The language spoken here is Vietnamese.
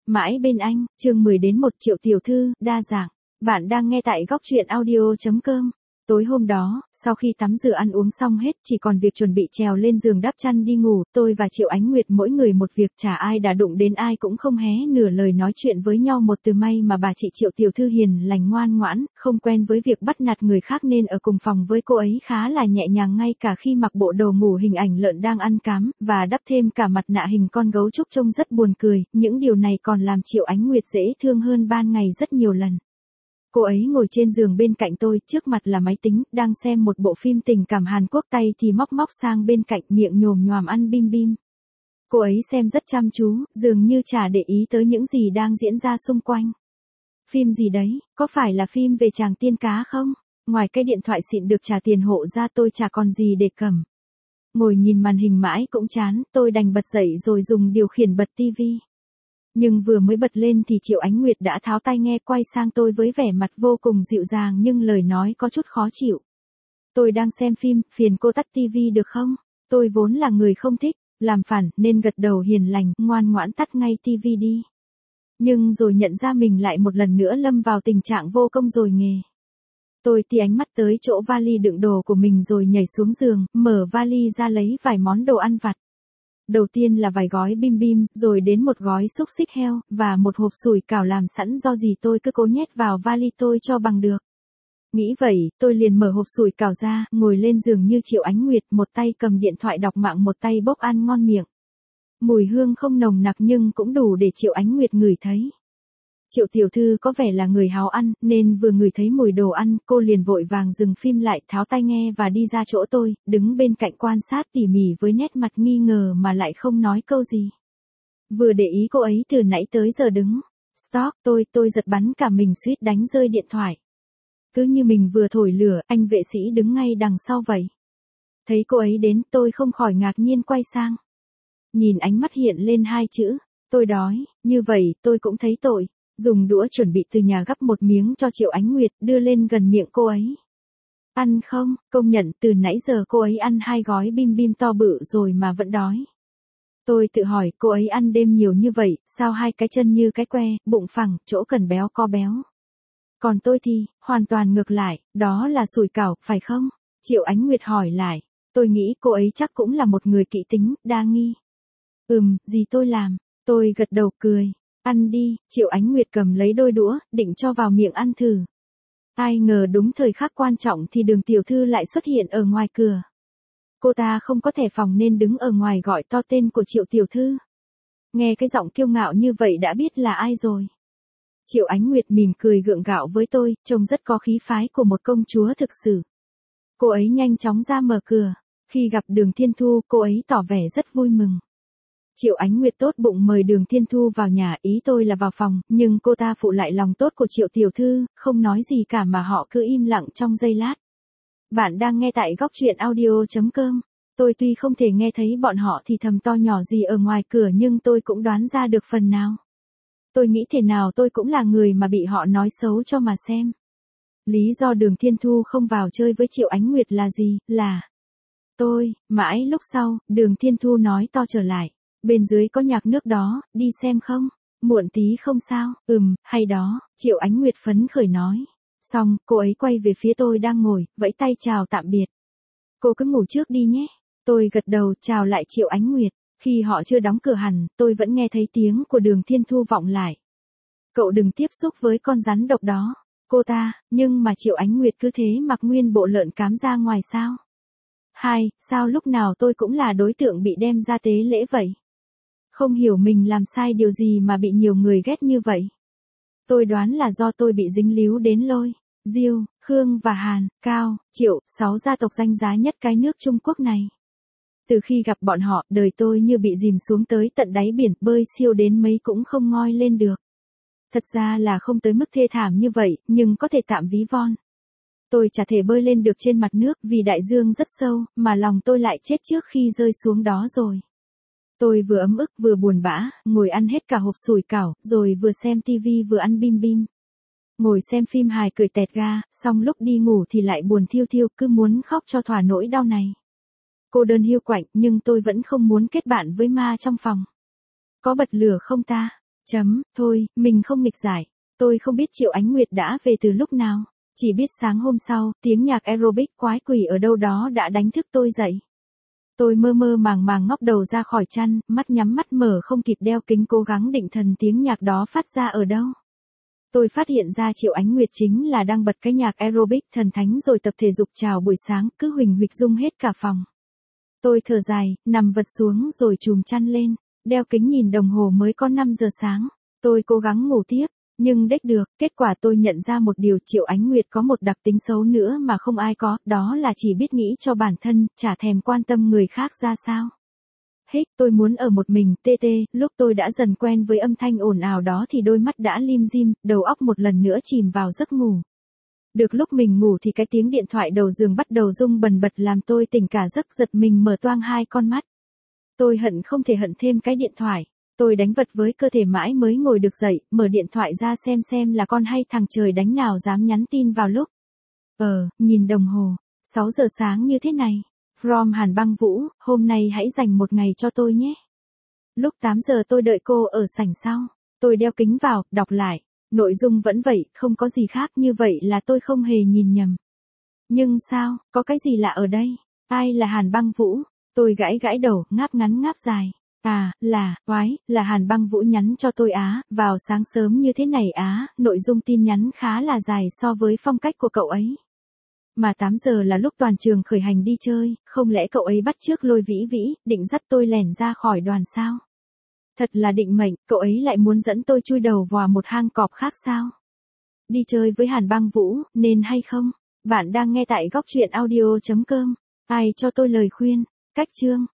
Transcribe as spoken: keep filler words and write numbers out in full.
Mãi bên anh, chương mười đến một triệu tiểu thư, đa dạng. Bạn đang nghe tại góc truyện audio chấm com. Tối hôm đó, sau khi tắm rửa ăn uống xong hết, chỉ còn việc chuẩn bị trèo lên giường đắp chăn đi ngủ, tôi và Triệu Ánh Nguyệt mỗi người một việc, chả ai đã đụng đến ai, cũng không hé nửa lời nói chuyện với nhau một từ. May mà bà chị Triệu tiểu thư hiền lành ngoan ngoãn, không quen với việc bắt nạt người khác nên ở cùng phòng với cô ấy khá là nhẹ nhàng, ngay cả khi mặc bộ đồ ngủ hình ảnh lợn đang ăn cám, và đắp thêm cả mặt nạ hình con gấu trúc trông rất buồn cười, những điều này còn làm Triệu Ánh Nguyệt dễ thương hơn ban ngày rất nhiều lần. Cô ấy ngồi trên giường bên cạnh tôi, trước mặt là máy tính, đang xem một bộ phim tình cảm Hàn Quốc, tay thì móc móc sang bên cạnh, miệng nhồm nhòm ăn bim bim. Cô ấy xem rất chăm chú, dường như chả để ý tới những gì đang diễn ra xung quanh. Phim gì đấy, có phải là phim về chàng tiên cá không? Ngoài cái điện thoại xịn được trả tiền hộ ra tôi chả còn gì để cầm. Ngồi nhìn màn hình mãi cũng chán, tôi đành bật dậy rồi dùng điều khiển bật tivi. Nhưng vừa mới bật lên thì Triệu Ánh Nguyệt đã tháo tai nghe, quay sang tôi với vẻ mặt vô cùng dịu dàng nhưng lời nói có chút khó chịu. Tôi đang xem phim, phiền cô tắt tivi được không? Tôi vốn là người không thích làm phản nên gật đầu hiền lành, ngoan ngoãn tắt ngay tivi đi. Nhưng rồi nhận ra mình lại một lần nữa lâm vào tình trạng vô công rồi nghề. Tôi tì ánh mắt tới chỗ vali đựng đồ của mình rồi nhảy xuống giường, mở vali ra lấy vài món đồ ăn vặt. Đầu tiên là vài gói bim bim, rồi đến một gói xúc xích heo, và một hộp sủi cảo làm sẵn, do gì tôi cứ cố nhét vào vali tôi cho bằng được. Nghĩ vậy, tôi liền mở hộp sủi cảo ra, ngồi lên giường như Triệu Ánh Nguyệt, một tay cầm điện thoại đọc mạng, một tay bốc ăn ngon miệng. Mùi hương không nồng nặc nhưng cũng đủ để Triệu Ánh Nguyệt ngửi thấy. Triệu tiểu thư có vẻ là người háo ăn, nên vừa ngửi thấy mùi đồ ăn, cô liền vội vàng dừng phim lại, tháo tai nghe và đi ra chỗ tôi, đứng bên cạnh quan sát tỉ mỉ với nét mặt nghi ngờ mà lại không nói câu gì. Vừa để ý cô ấy từ nãy tới giờ đứng. Stop, tôi, tôi giật bắn cả mình, suýt đánh rơi điện thoại. Cứ như mình vừa thổi lửa, anh vệ sĩ đứng ngay đằng sau vậy. Thấy cô ấy đến, tôi không khỏi ngạc nhiên quay sang. Nhìn ánh mắt hiện lên hai chữ, tôi đói, như vậy tôi cũng thấy tội. Dùng đũa chuẩn bị từ nhà gắp một miếng cho Triệu Ánh Nguyệt, đưa lên gần miệng cô ấy. Ăn không? Công nhận từ nãy giờ cô ấy ăn hai gói bim bim to bự rồi mà vẫn đói. Tôi tự hỏi, cô ấy ăn đêm nhiều như vậy, sao hai cái chân như cái que, bụng phẳng, chỗ cần béo co béo. Còn tôi thì, hoàn toàn ngược lại, đó là sủi cảo, phải không? Triệu Ánh Nguyệt hỏi lại. Tôi nghĩ cô ấy chắc cũng là một người kỹ tính, đa nghi. Ừm, gì tôi làm? Tôi gật đầu cười. Ăn đi, Triệu Ánh Nguyệt cầm lấy đôi đũa, định cho vào miệng ăn thử. Ai ngờ đúng thời khắc quan trọng thì Đường tiểu thư lại xuất hiện ở ngoài cửa. Cô ta không có thẻ phòng nên đứng ở ngoài gọi to tên của Triệu tiểu thư. Nghe cái giọng kiêu ngạo như vậy đã biết là ai rồi. Triệu Ánh Nguyệt mỉm cười gượng gạo với tôi, trông rất có khí phái của một công chúa thực sự. Cô ấy nhanh chóng ra mở cửa. Khi gặp Đường Thiên Thu, cô ấy tỏ vẻ rất vui mừng. Triệu Ánh Nguyệt tốt bụng mời Đường Thiên Thu vào nhà, ý tôi là vào phòng, nhưng cô ta phụ lại lòng tốt của Triệu tiểu thư, không nói gì cả mà họ cứ im lặng trong giây lát. Bạn đang nghe tại góc truyện audio chấm com. Tôi tuy không thể nghe thấy bọn họ thì thầm to nhỏ gì ở ngoài cửa nhưng tôi cũng đoán ra được phần nào. Tôi nghĩ thế nào tôi cũng là người mà bị họ nói xấu cho mà xem. Lý do Đường Thiên Thu không vào chơi với Triệu Ánh Nguyệt là gì, là... Tôi, mãi lúc sau, Đường Thiên Thu nói to trở lại. Bên dưới có nhạc nước đó, đi xem không? Muộn tí không sao, ừm, hay đó, Triệu Ánh Nguyệt phấn khởi nói. Xong, cô ấy quay về phía tôi đang ngồi, vẫy tay chào tạm biệt. Cô cứ ngủ trước đi nhé. Tôi gật đầu chào lại Triệu Ánh Nguyệt. Khi họ chưa đóng cửa hẳn, tôi vẫn nghe thấy tiếng của Đường Thiên Thu vọng lại. Cậu đừng tiếp xúc với con rắn độc đó. Cô ta, nhưng mà Triệu Ánh Nguyệt cứ thế mặc nguyên bộ lợn cám ra ngoài sao? Hai, sao lúc nào tôi cũng là đối tượng bị đem ra tế lễ vậy? Không hiểu mình làm sai điều gì mà bị nhiều người ghét như vậy. Tôi đoán là do tôi bị dính líu đến Lôi, Diêu, Khương và Hàn, Cao, Triệu, sáu gia tộc danh giá nhất cái nước Trung Quốc này. Từ khi gặp bọn họ, đời tôi như bị dìm xuống tới tận đáy biển, bơi siêu đến mấy cũng không ngoi lên được. Thật ra là không tới mức thê thảm như vậy, nhưng có thể tạm ví von. Tôi chả thể bơi lên được trên mặt nước vì đại dương rất sâu, mà lòng tôi lại chết trước khi rơi xuống đó rồi. Tôi vừa ấm ức vừa buồn bã, ngồi ăn hết cả hộp sủi cảo, rồi vừa xem tivi vừa ăn bim bim. Ngồi xem phim hài cười tẹt ga, xong lúc đi ngủ thì lại buồn thiêu thiêu, cứ muốn khóc cho thỏa nỗi đau này. Cô đơn hiu quạnh, nhưng tôi vẫn không muốn kết bạn với ma trong phòng. Có bật lửa không ta? Chấm, thôi, mình không nghịch giải. Tôi không biết Triệu Ánh Nguyệt đã về từ lúc nào. Chỉ biết sáng hôm sau, tiếng nhạc aerobic quái quỷ ở đâu đó đã đánh thức tôi dậy. Tôi mơ mơ màng màng ngóc đầu ra khỏi chăn, mắt nhắm mắt mở không kịp đeo kính cố gắng định thần tiếng nhạc đó phát ra ở đâu. Tôi phát hiện ra Triệu Ánh Nguyệt chính là đang bật cái nhạc aerobic thần thánh rồi tập thể dục chào buổi sáng, cứ huỳnh huỵch rung hết cả phòng. Tôi thở dài, nằm vật xuống rồi chùm chăn lên, đeo kính nhìn đồng hồ mới có năm giờ sáng. Tôi cố gắng ngủ tiếp, nhưng đếch được, kết quả tôi nhận ra một điều, Triệu Ánh Nguyệt có một đặc tính xấu nữa mà không ai có, đó là chỉ biết nghĩ cho bản thân, chả thèm quan tâm người khác ra sao. Hích, tôi muốn ở một mình, tê tê, lúc tôi đã dần quen với âm thanh ồn ào đó thì đôi mắt đã lim dim, đầu óc một lần nữa chìm vào giấc ngủ. Được lúc mình ngủ thì cái tiếng điện thoại đầu giường bắt đầu rung bần bật làm tôi tỉnh cả giấc, giật mình mở toang hai con mắt. Tôi hận không thể hận thêm cái điện thoại. Tôi đánh vật với cơ thể mãi mới ngồi được dậy, mở điện thoại ra xem xem là con hay thằng trời đánh nào dám nhắn tin vào lúc. Ờ, nhìn đồng hồ, sáu giờ sáng như thế này. From Hàn Băng Vũ, hôm nay hãy dành một ngày cho tôi nhé. Lúc tám giờ tôi đợi cô ở sảnh sau. Tôi đeo kính vào, đọc lại. Nội dung vẫn vậy, không có gì khác, như vậy là tôi không hề nhìn nhầm. Nhưng sao, có cái gì lạ ở đây? Ai là Hàn Băng Vũ? Tôi gãi gãi đầu, ngáp ngắn ngáp dài. À, là, oái, là Hàn Băng Vũ nhắn cho tôi á, vào sáng sớm như thế này á, nội dung tin nhắn khá là dài so với phong cách của cậu ấy. Mà tám giờ là lúc toàn trường khởi hành đi chơi, không lẽ cậu ấy bắt chước Lôi Vĩ Vĩ, định dắt tôi lẻn ra khỏi đoàn sao? Thật là định mệnh, cậu ấy lại muốn dẫn tôi chui đầu vào một hang cọp khác sao? Đi chơi với Hàn Băng Vũ, nên hay không? Bạn đang nghe tại góc truyện audio chấm com. Ai cho tôi lời khuyên? Cách chương